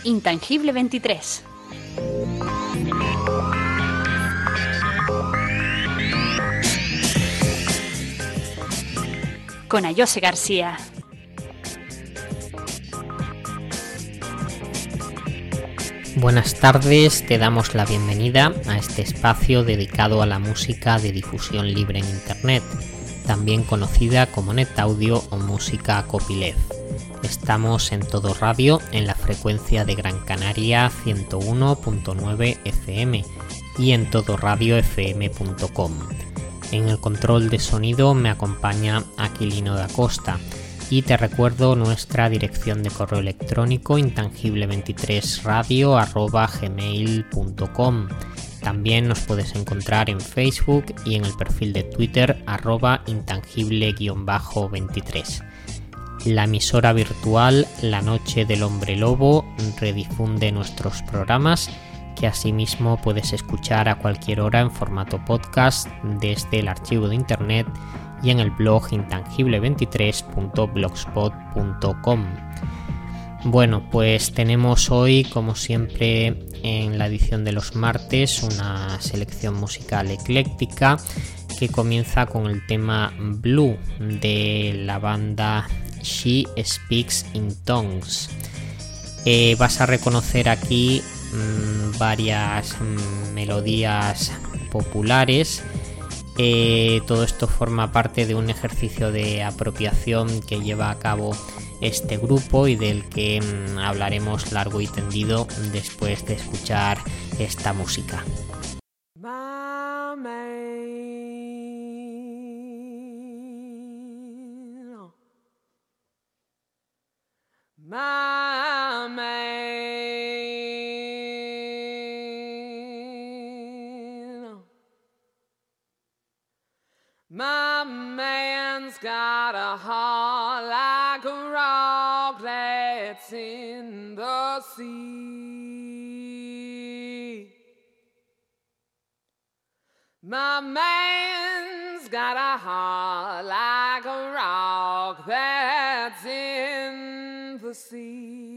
Intangible 23. Con Ayose García. Buenas tardes, te damos la bienvenida a este espacio dedicado a la música de difusión libre en Internet, también conocida como NetAudio o música copyleft. Estamos en Todo Radio en la frecuencia de Gran Canaria 101.9 FM y en todoradiofm.com. En el control de sonido me acompaña Aquilino da Costa. Y te recuerdo nuestra dirección de correo electrónico intangible23radio@gmail.com. También nos puedes encontrar en Facebook y en el perfil de Twitter @intangible_23. La emisora virtual La Noche del Hombre Lobo redifunde nuestros programas, que asimismo puedes escuchar a cualquier hora en formato podcast desde el archivo de internet y en el blog intangible23.blogspot.com. Bueno, pues tenemos hoy, como siempre en la edición de los martes, una selección musical ecléctica que comienza con el tema Blue de la banda She Speaks in Tongues. Vas a reconocer aquí varias melodías populares. Todo esto forma parte de un ejercicio de apropiación que lleva a cabo este grupo y del que hablaremos largo y tendido después de escuchar esta música. My man's got a heart like a rock that's in the sea. My man's got a heart like a rock that's in the sea.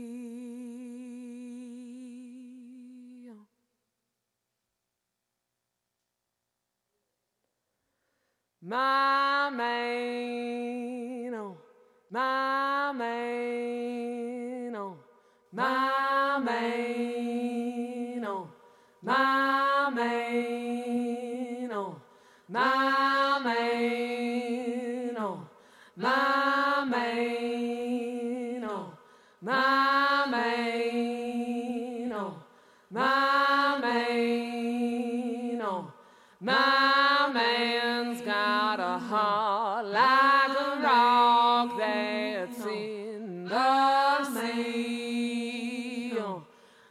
My man, oh, my man, oh, my man, oh, my man, oh, my man, oh, my man, oh, my man, oh, my man, oh, my man's got a heart like a rock that's in the sea. Oh,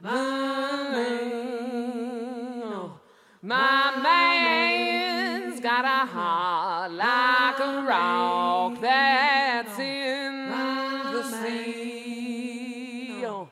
my man's got a heart like a rock that's in the sea. Oh,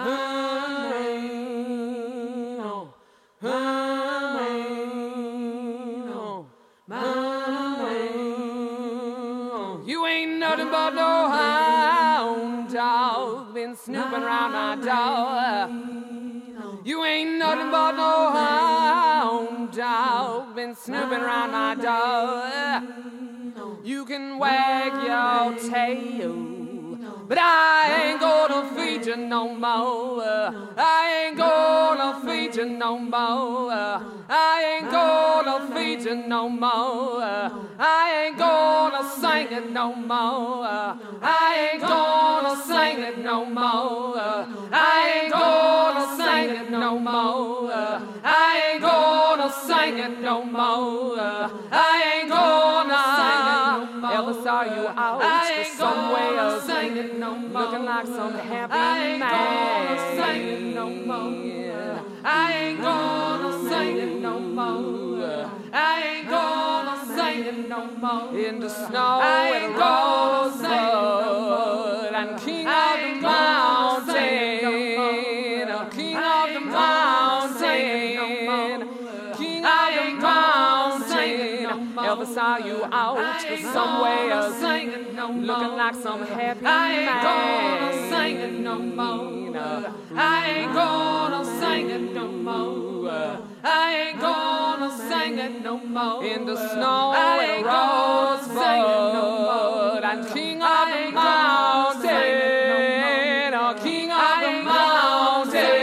you ain't nothing but no hound dog, been snooping around my door. You ain't nothing but no hound dog, been snooping around my door. You can wag your tail, but I ain't gonna feed you no more. I ain't gonna feed you no more. I ain't gonna feed you no more. I ain't gonna sing it no more. I ain't gonna sing it no more. I ain't gonna sing it no more. I ain't gonna sing it no more. I ain't gonna ever saw you out somewhere singing no more, looking like some happy man. I ain't gonna sing it no more. I ain't gonna sing it no more. In the snow and rosebud, and king of the mountain, king of the mountain, king of the mountain. ever saw you out somewhere singing no more. Looking like some happy man. I ain't gonna sing it no more. I ain't gonna sing it no more. I ain't gonna sing it no more. In the snow and rosebud, I'm king of the mountain. King of the mountain.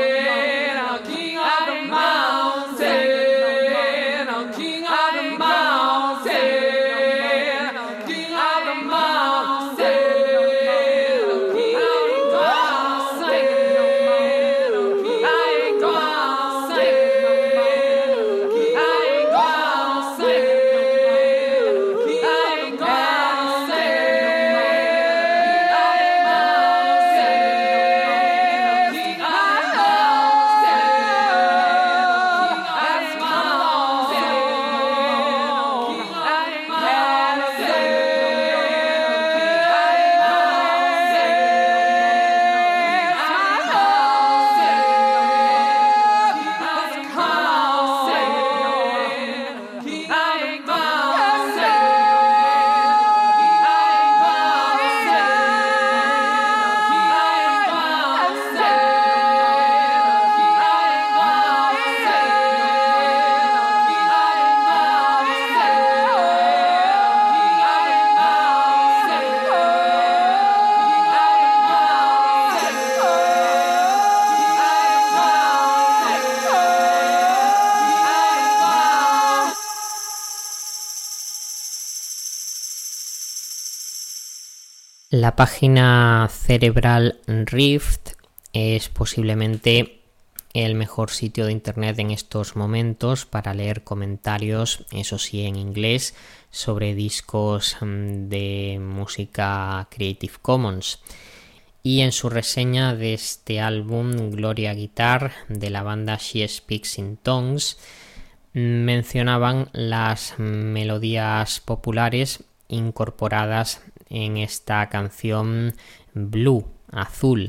La página Cerebral Rift es posiblemente el mejor sitio de internet en estos momentos para leer comentarios, eso sí en inglés, sobre discos de música Creative Commons. Y en su reseña de este álbum Gloria Guitar de la banda She Speaks in Tongues mencionaban las melodías populares incorporadas en esta canción Blue, azul,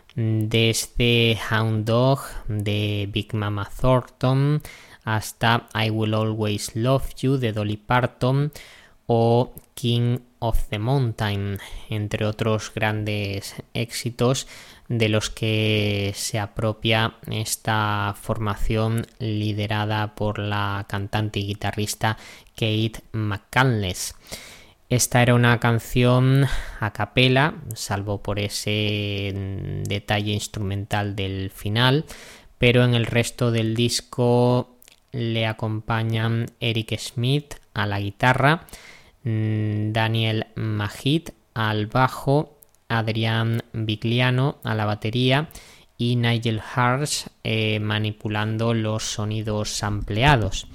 desde Hound Dog de Big Mama Thornton hasta I Will Always Love You de Dolly Parton o King of the Mountain, entre otros grandes éxitos de los que se apropia esta formación liderada por la cantante y guitarrista Kate McCandless. Esta era una canción a capela, salvo por ese detalle instrumental del final, pero en el resto del disco le acompañan Eric Smith a la guitarra, Daniel Majid al bajo, Adrian Vigliano a la batería y Nigel Harsh manipulando los sonidos sampleados.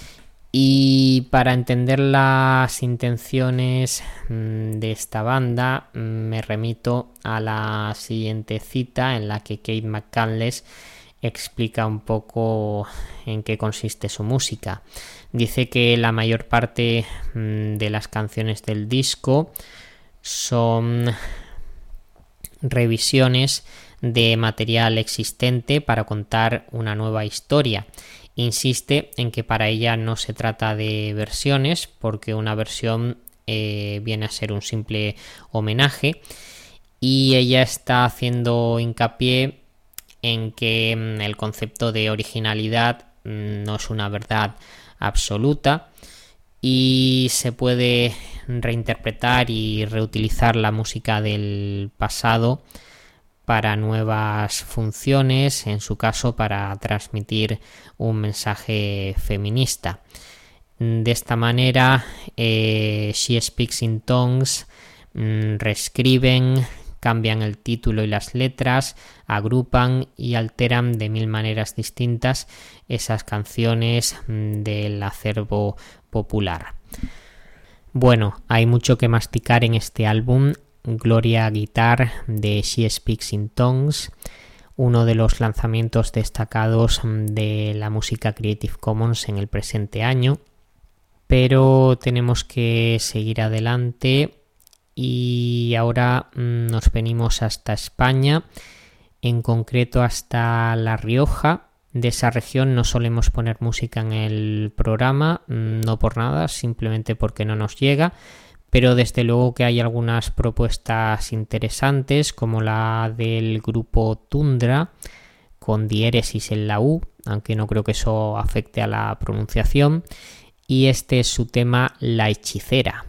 Y para entender las intenciones de esta banda me remito a la siguiente cita en la que Kate McCandless explica un poco en qué consiste su música. Dice que la mayor parte de las canciones del disco son revisiones de material existente para contar una nueva historia. Insiste en que para ella no se trata de versiones, porque una versión viene a ser un simple homenaje, y ella está haciendo hincapié en que el concepto de originalidad no es una verdad absoluta y se puede reinterpretar y reutilizar la música del pasado para nuevas funciones, en su caso para transmitir un mensaje feminista. De esta manera, She Speaks in Tongues reescriben, cambian el título y las letras, agrupan y alteran de 1000 maneras distintas esas canciones del acervo popular. Bueno, hay mucho que masticar en este álbum Gloria Guitar de She Speaks in Tongues, uno de los lanzamientos destacados de la música Creative Commons en el presente año, pero tenemos que seguir adelante y ahora nos venimos hasta España, en concreto hasta La Rioja, de esa región. No solemos poner música en el programa, no por nada, simplemente porque no nos llega, pero desde luego que hay algunas propuestas interesantes, como la del grupo Tundra, con diéresis en la U, aunque no creo que eso afecte a la pronunciación, y este es su tema La Hechicera.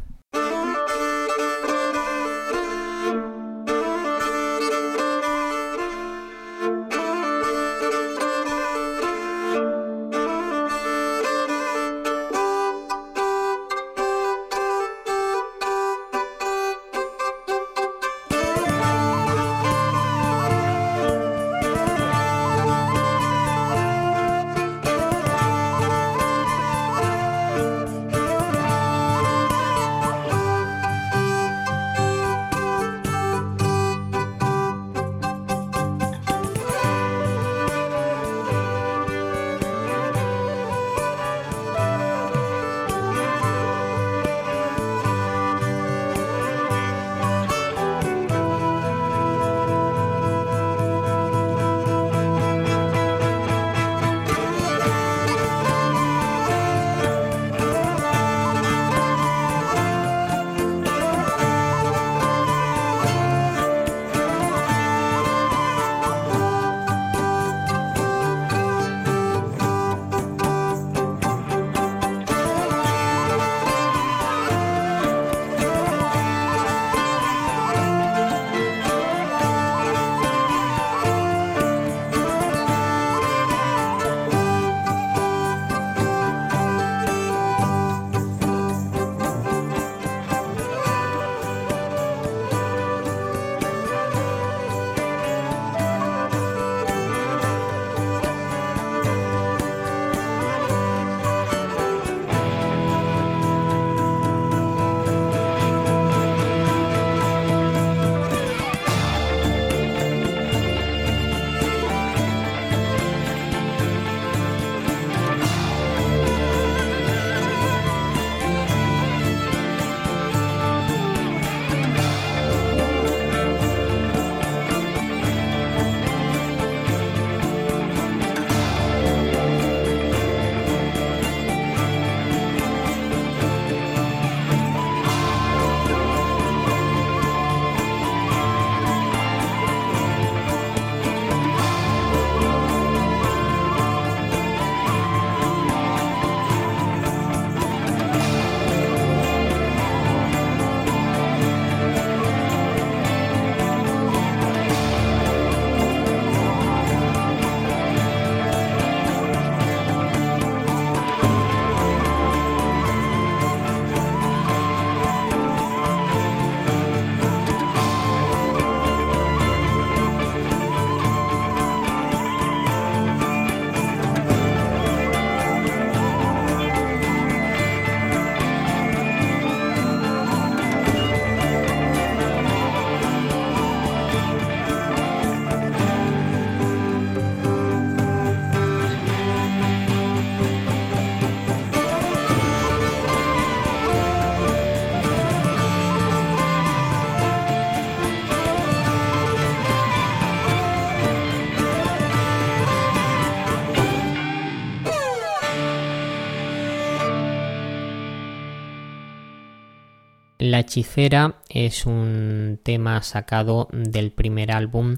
La Hechicera es un tema sacado del primer álbum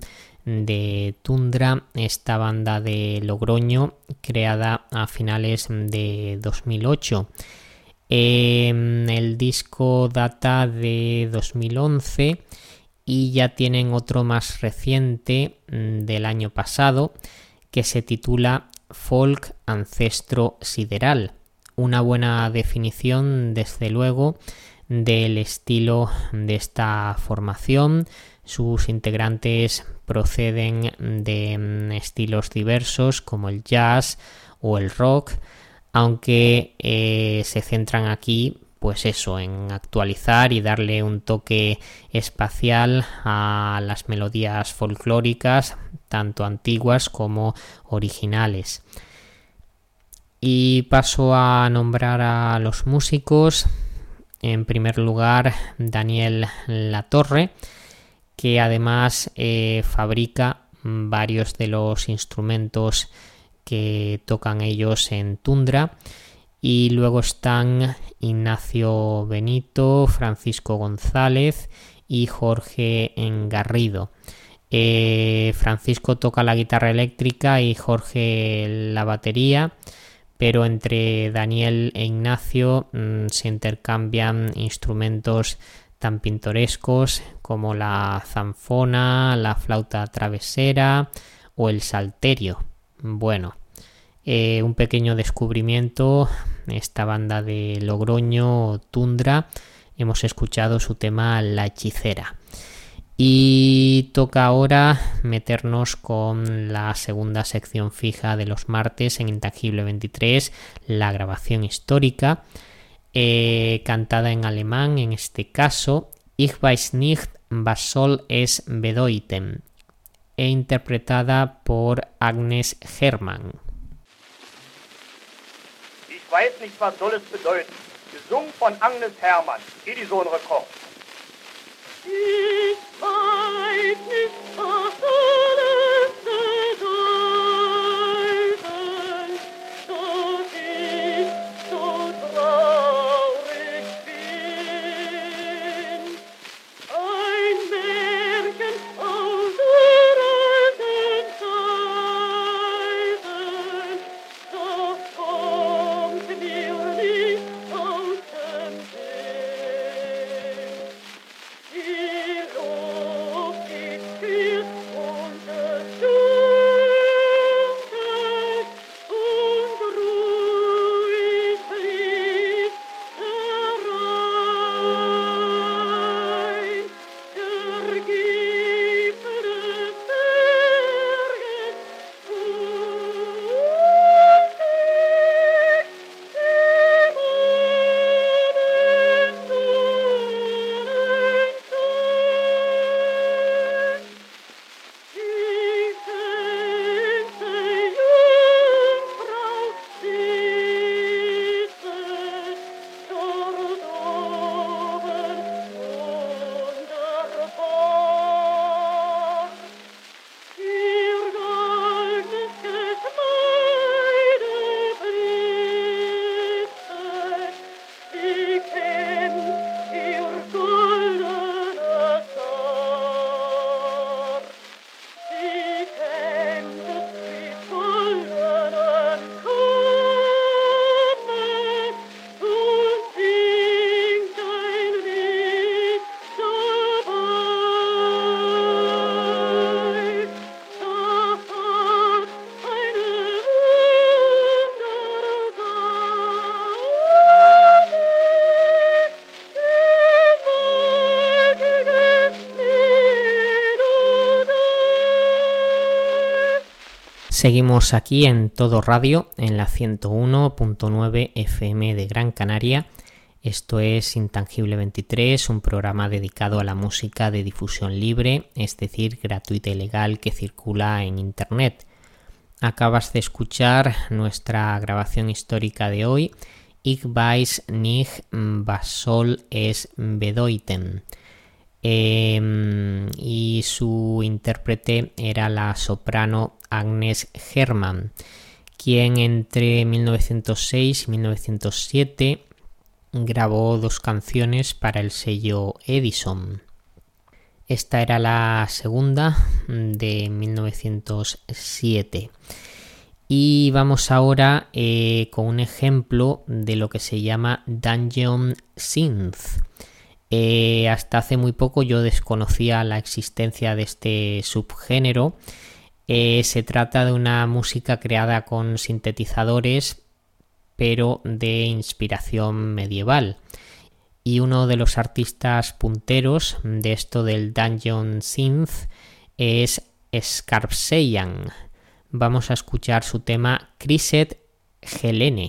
de Tundra, esta banda de Logroño creada a finales de 2008. El disco data de 2011 y ya tienen otro más reciente del año pasado que se titula Folk Ancestro Sideral. Una buena definición, desde luego, del estilo de esta formación. Sus integrantes proceden de estilos diversos como el jazz o el rock, aunque se centran aquí pues eso, en actualizar y darle un toque espacial a las melodías folclóricas, tanto antiguas como originales. Y paso a nombrar a los músicos. En primer lugar, Daniel Latorre, que además fabrica varios de los instrumentos que tocan ellos en Tundra. Y luego están Ignacio Benito, Francisco González y Jorge Garrido. Francisco toca la guitarra eléctrica y Jorge la batería, pero entre Daniel e Ignacio se intercambian instrumentos tan pintorescos como la zanfona, la flauta travesera o el salterio. Bueno, un pequeño descubrimiento, esta banda de Logroño, Tundra. Hemos escuchado su tema La Hechicera. Y toca ahora meternos con la segunda sección fija de los martes en Intangible 23, la grabación histórica, cantada en alemán en este caso, Ich weiß nicht, was soll es bedeuten, e interpretada por Agnes Hermann. Ich weiß nicht, was soll es bedeuten. Gesungen von Agnes Hermann, Edison Rekord. Ich weiß nicht, was soll es bedeuten, dass ich so traurig bin. Ein Märchen aus der alten Zeiten, das kommt mir nicht aus dem Sinn. Die Luft ist viel und es dunkelt und ruhig fließt der Rhein. Der Gipfel des Berges Seguimos aquí en Todo Radio, en la 101.9 FM de Gran Canaria. Esto es Intangible 23, un programa dedicado a la música de difusión libre, es decir, gratuita y legal, que circula en Internet. Acabas de escuchar nuestra grabación histórica de hoy, Ich weiß nicht, was soll es bedeuten. Y su intérprete era la soprano Agnes Hermann, quien entre 1906 y 1907 grabó 2 canciones para el sello Edison. Esta era la segunda, de 1907. Y vamos ahora con un ejemplo de lo que se llama Dungeon Synth. Hasta hace muy poco yo desconocía la existencia de este subgénero. Se trata de una música creada con sintetizadores, pero de inspiración medieval. Y uno de los artistas punteros de esto del Dungeon Synth es Skarpseyan. Vamos a escuchar su tema Kriset Helene.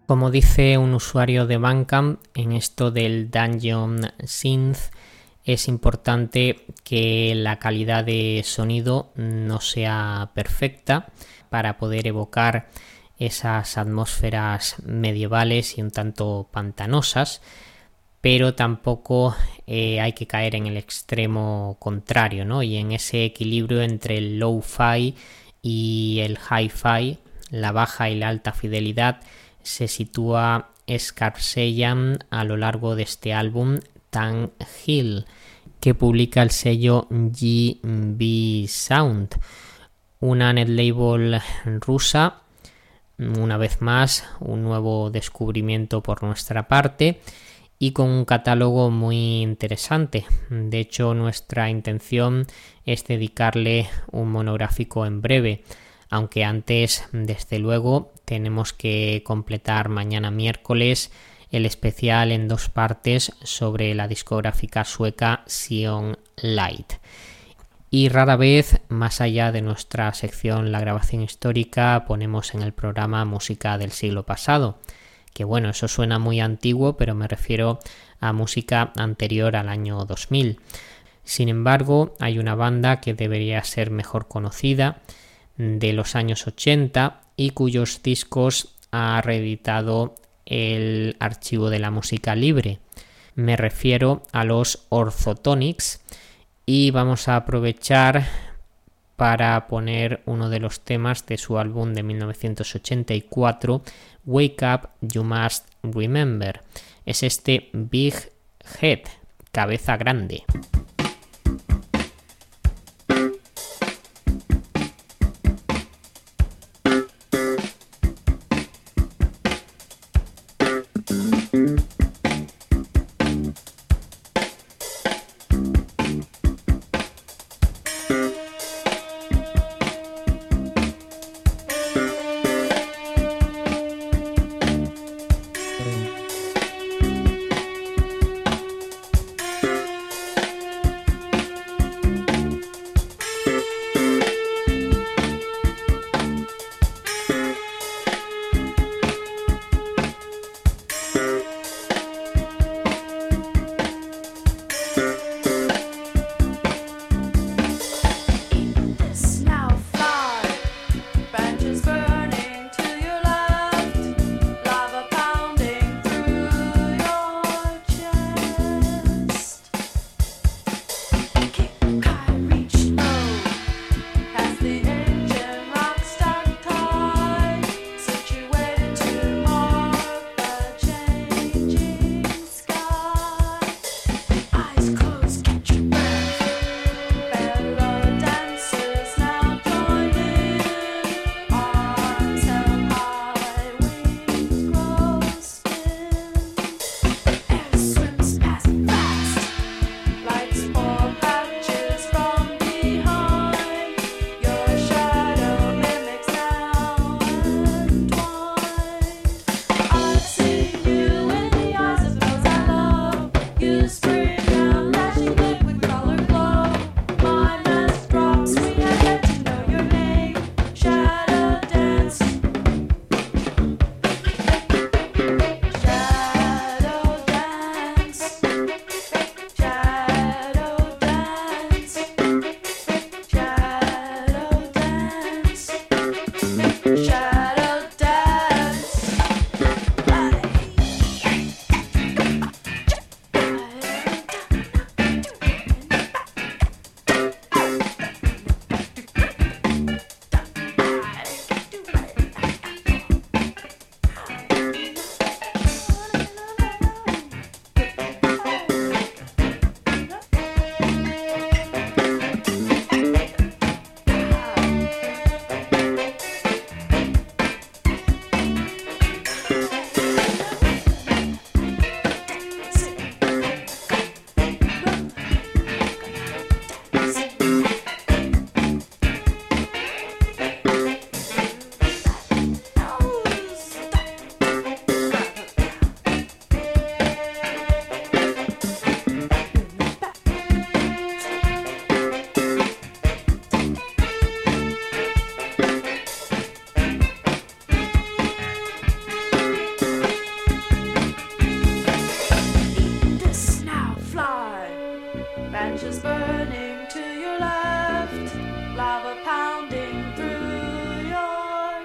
Como dice un usuario de Bandcamp, en esto del Dungeon Synth es importante que la calidad de sonido no sea perfecta para poder evocar esas atmósferas medievales y un tanto pantanosas, pero tampoco hay que caer en el extremo contrario, ¿no? Y en ese equilibrio entre el low-fi y el hi-fi, la baja y la alta fidelidad, se sitúa Scarcella a lo largo de este álbum Tan Hill, que publica el sello GB Sound, una netlabel rusa. Una vez más, un nuevo descubrimiento por nuestra parte y con un catálogo muy interesante. De hecho, nuestra intención es dedicarle un monográfico en breve, aunque antes, desde luego, tenemos que completar mañana miércoles el especial en 2 partes sobre la discográfica sueca Sion Light. Y rara vez, más allá de nuestra sección La grabación histórica, ponemos en el programa música del siglo pasado. Que bueno, eso suena muy antiguo, pero me refiero a música anterior al año 2000. Sin embargo, hay una banda que debería ser mejor conocida, de los años 80, y cuyos discos ha reeditado el Archivo de la Música Libre. Me refiero a los Orthotonics, y vamos a aprovechar para poner uno de los temas de su álbum de 1984, Wake Up You Must Remember. Es este Big Head, cabeza grande.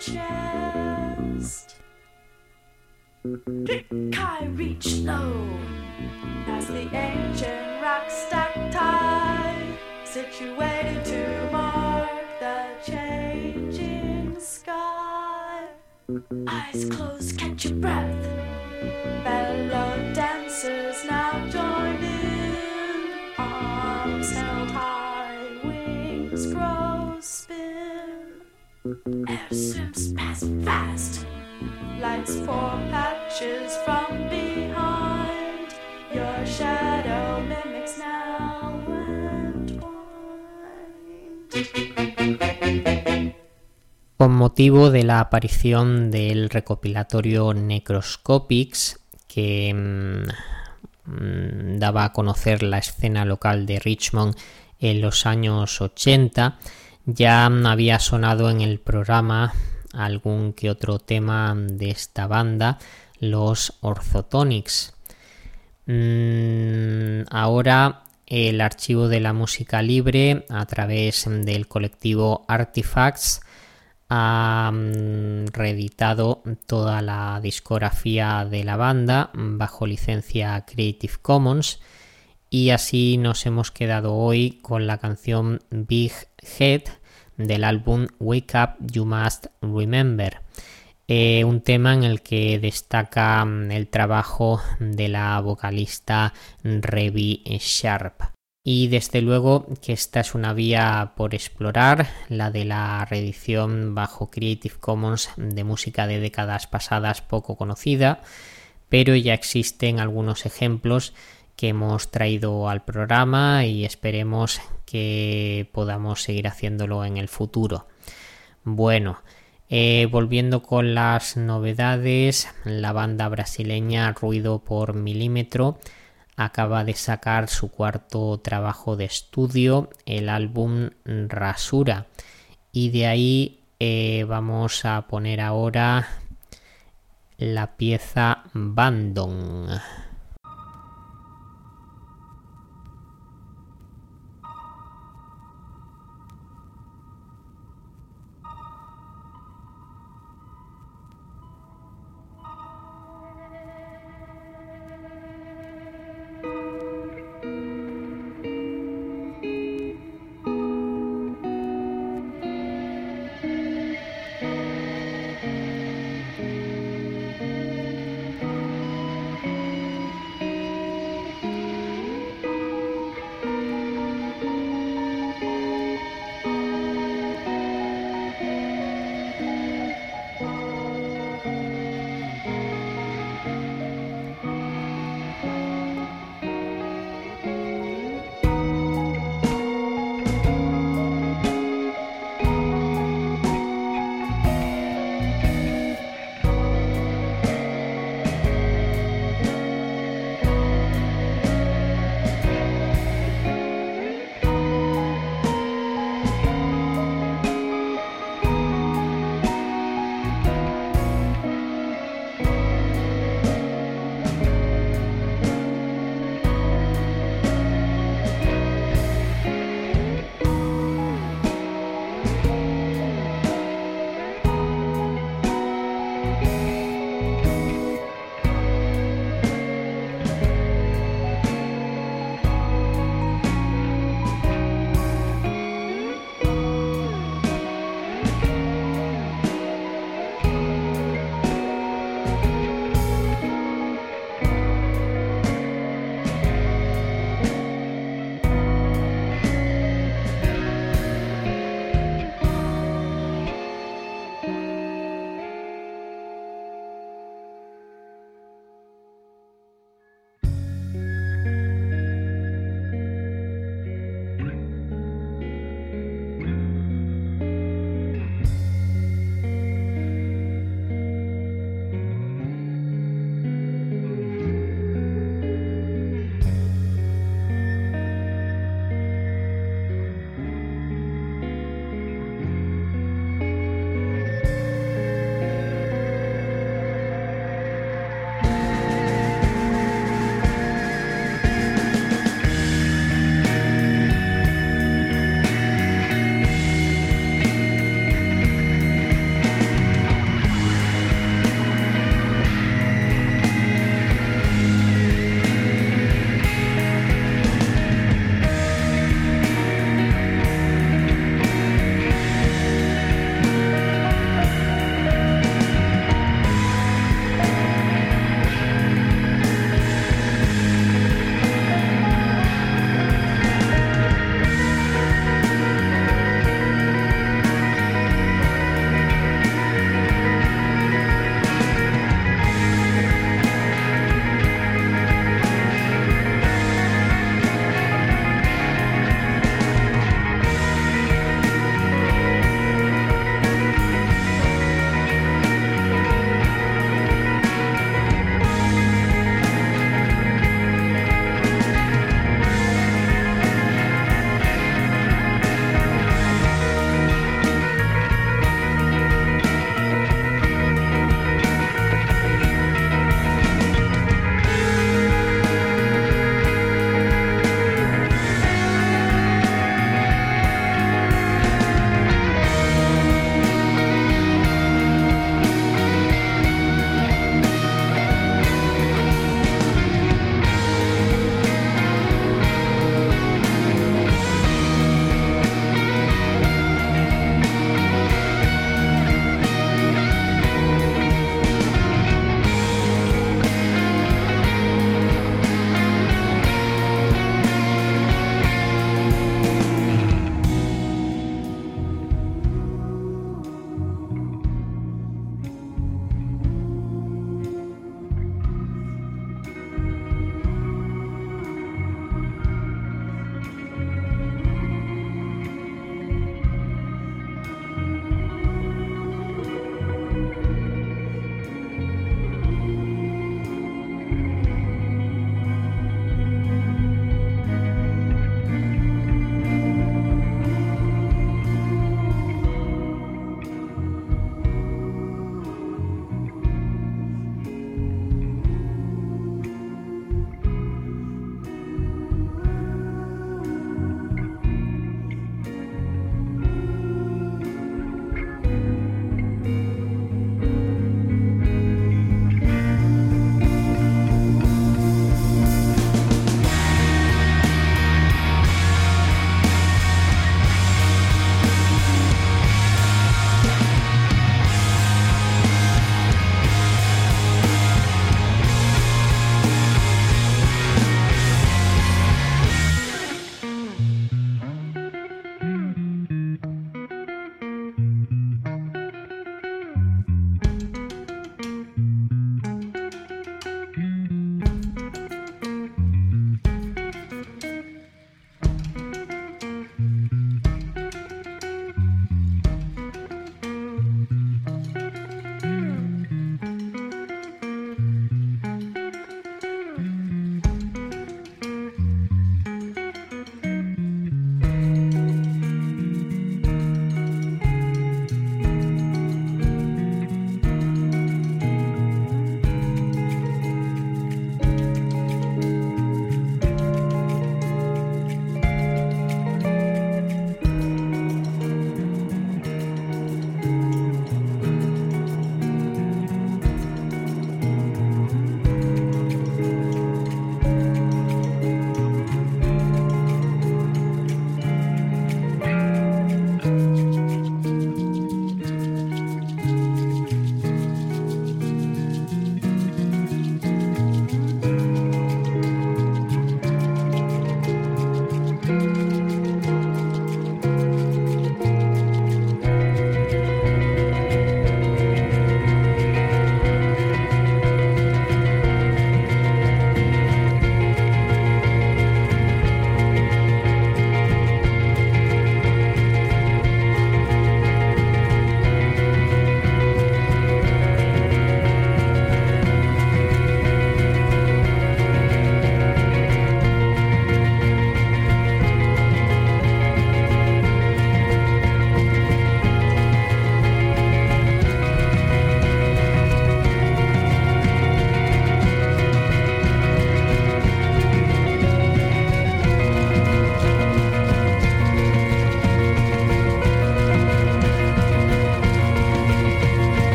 chest. I reach low as the ancient rock stacked high, situated to mark the changing sky. Eyes closed, catch your breath. Fellow dancers now join in. Arms held high, wings grow spin. Air swims past fast. Lights pour patches from behind. Your shadow mimics now and wind. Con motivo de la aparición del recopilatorio Necroscopics, que daba a conocer la escena local de Richmond en los años 80, ya había sonado en el programa algún que otro tema de esta banda, los Orthotonics. Ahora el Archivo de la Música Libre, a través del colectivo Artifacts, ha reeditado toda la discografía de la banda bajo licencia Creative Commons, y así nos hemos quedado hoy con la canción Big Head del álbum Wake Up You Must Remember, un tema en el que destaca el trabajo de la vocalista Rebbie Sharp. Y desde luego que esta es una vía por explorar, la de la reedición bajo Creative Commons de música de décadas pasadas poco conocida, pero ya existen algunos ejemplos que hemos traído al programa y esperemos que podamos seguir haciéndolo en el futuro. Bueno, volviendo con las novedades, la banda brasileña Ruido por Milímetro acaba de sacar su cuarto trabajo de estudio, el álbum Rasura, y de ahí vamos a poner ahora la pieza Bandon.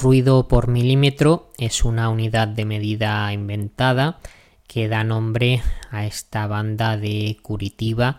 ruido por milímetro es una unidad de medida inventada que da nombre a esta banda de Curitiba,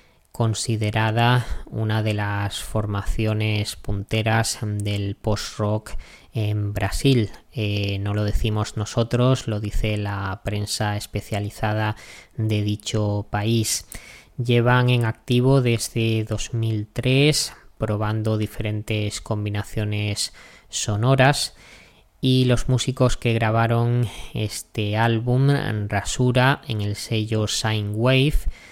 considerada una de las formaciones punteras del post-rock en Brasil. No lo decimos nosotros, lo dice la prensa especializada de dicho país. Llevan en activo desde 2003, probando diferentes combinaciones sonoras, y los músicos que grabaron este álbum Rasura en el sello Sine Wave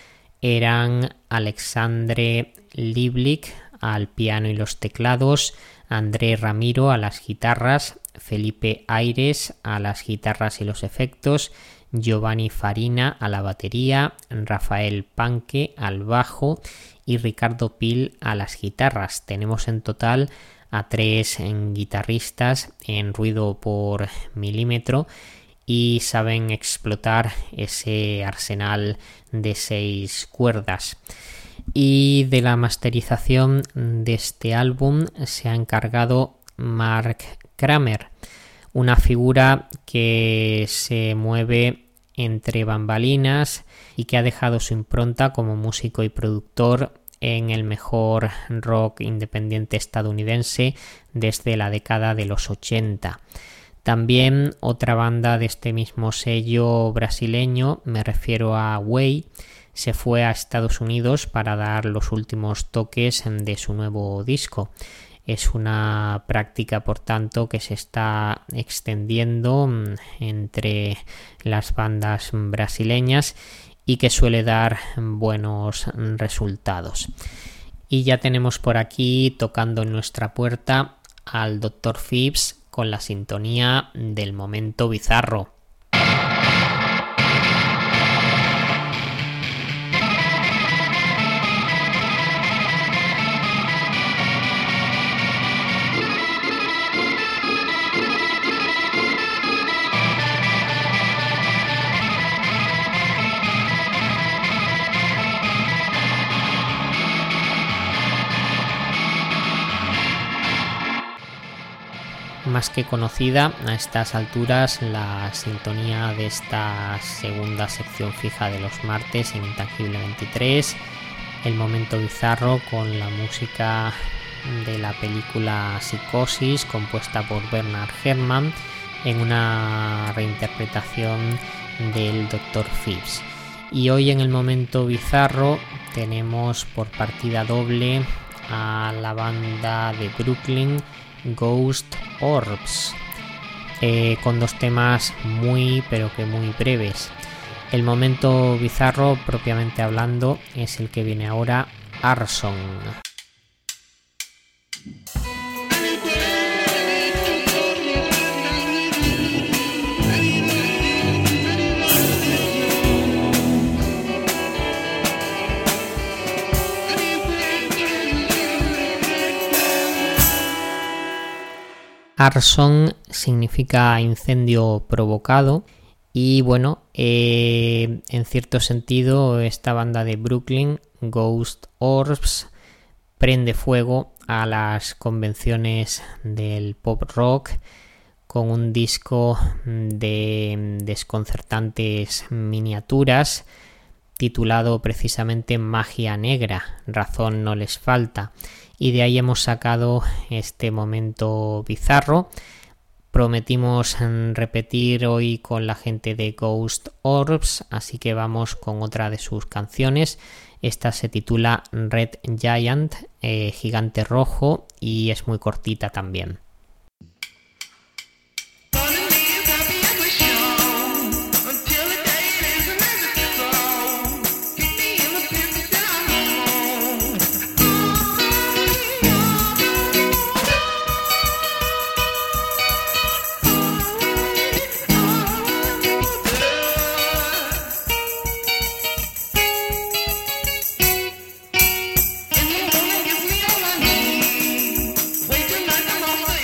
eran Alexandre Lieblich al piano y los teclados, André Ramiro a las guitarras, Felipe Aires a las guitarras y los efectos, Giovanni Farina a la batería, Rafael Panque al bajo y Ricardo Pil a las guitarras. Tenemos en total a 3 guitarristas en ruido por milímetro y saben explotar ese arsenal de 6 cuerdas. Y de la masterización de este álbum se ha encargado Mark Kramer, una figura que se mueve entre bambalinas y que ha dejado su impronta como músico y productor en el mejor rock independiente estadounidense desde la década de los 80. También otra banda de este mismo sello brasileño, me refiero a Way, se fue a Estados Unidos para dar los últimos toques de su nuevo disco. Es una práctica, por tanto, que se está extendiendo entre las bandas brasileñas y que suele dar buenos resultados. Y ya tenemos por aquí tocando en nuestra puerta al Dr. Phipps con la sintonía del momento bizarro. Más que conocida a estas alturas la sintonía de esta segunda sección fija de los martes en Intangible 23, el momento bizarro con la música de la película Psicosis compuesta por Bernard Herrmann en una reinterpretación del Dr. Phipps. Y hoy en el momento bizarro tenemos por partida doble a la banda de Brooklyn Ghost Orbs, con 2 temas muy pero que muy breves. El momento bizarro propiamente hablando es el que viene ahora, Arson. Arson significa incendio provocado y bueno, en cierto sentido esta banda de Brooklyn, Ghost Orbs, prende fuego a las convenciones del pop rock con un disco de desconcertantes miniaturas titulado precisamente Magia Negra, razón no les falta. Y de ahí hemos sacado este momento bizarro. Prometimos repetir hoy con la gente de Ghost Orbs, así que vamos con otra de sus canciones. Esta se titula Red Giant, gigante rojo, y es muy cortita también. Wait till night, I'm off the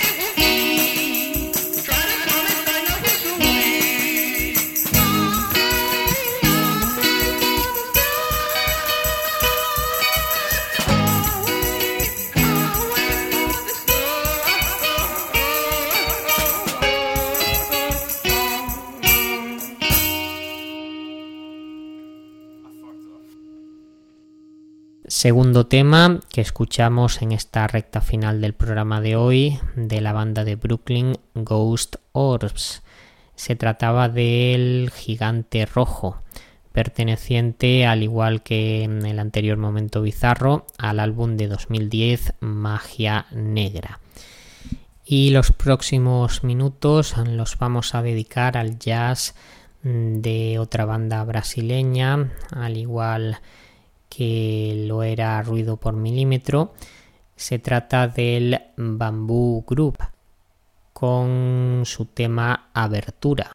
Segundo tema que escuchamos en esta recta final del programa de hoy, de la banda de Brooklyn, Ghost Orbs. Se trataba del Gigante Rojo, perteneciente, al igual que en el anterior Momento Bizarro, al álbum de 2010 Magia Negra. Y los próximos minutos los vamos a dedicar al jazz de otra banda brasileña, al igual que lo era Ruido por Milímetro. Se trata del Bamboo Group con su tema Abertura.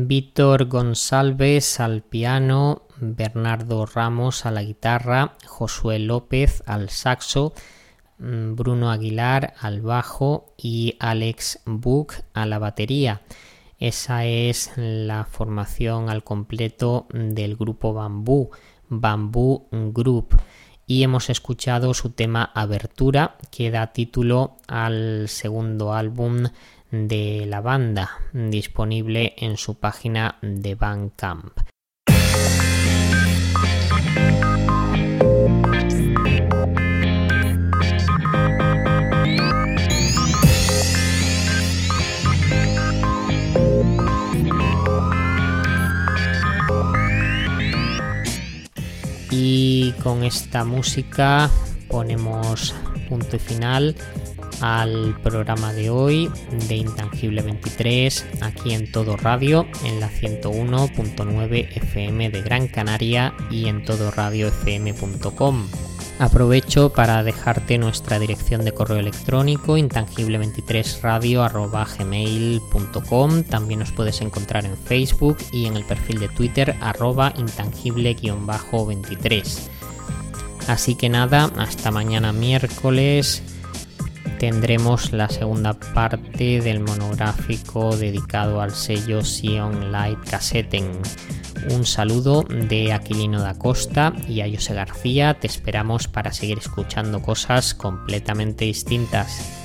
Víctor González al piano, Bernardo Ramos a la guitarra, Josué López al saxo, Bruno Aguilar al bajo y Alex Buch a la batería. Esa es la formación al completo del grupo Bambú Group, y hemos escuchado su tema Abertura, que da título al segundo álbum de la banda, disponible en su página de Bandcamp. Y con esta música ponemos punto y final al programa de hoy de Intangible 23 aquí en Todo Radio, en la 101.9 FM de Gran Canaria y en todoradiofm.com. Aprovecho para dejarte nuestra dirección de correo electrónico intangible23radio@gmail.com. También nos puedes encontrar en Facebook y en el perfil de Twitter @intangible_23. Así que nada, hasta mañana miércoles tendremos la segunda parte del monográfico dedicado al sello Sion Light Cassetten. Un saludo de Aquilino da Costa y a José García. Te esperamos para seguir escuchando cosas completamente distintas.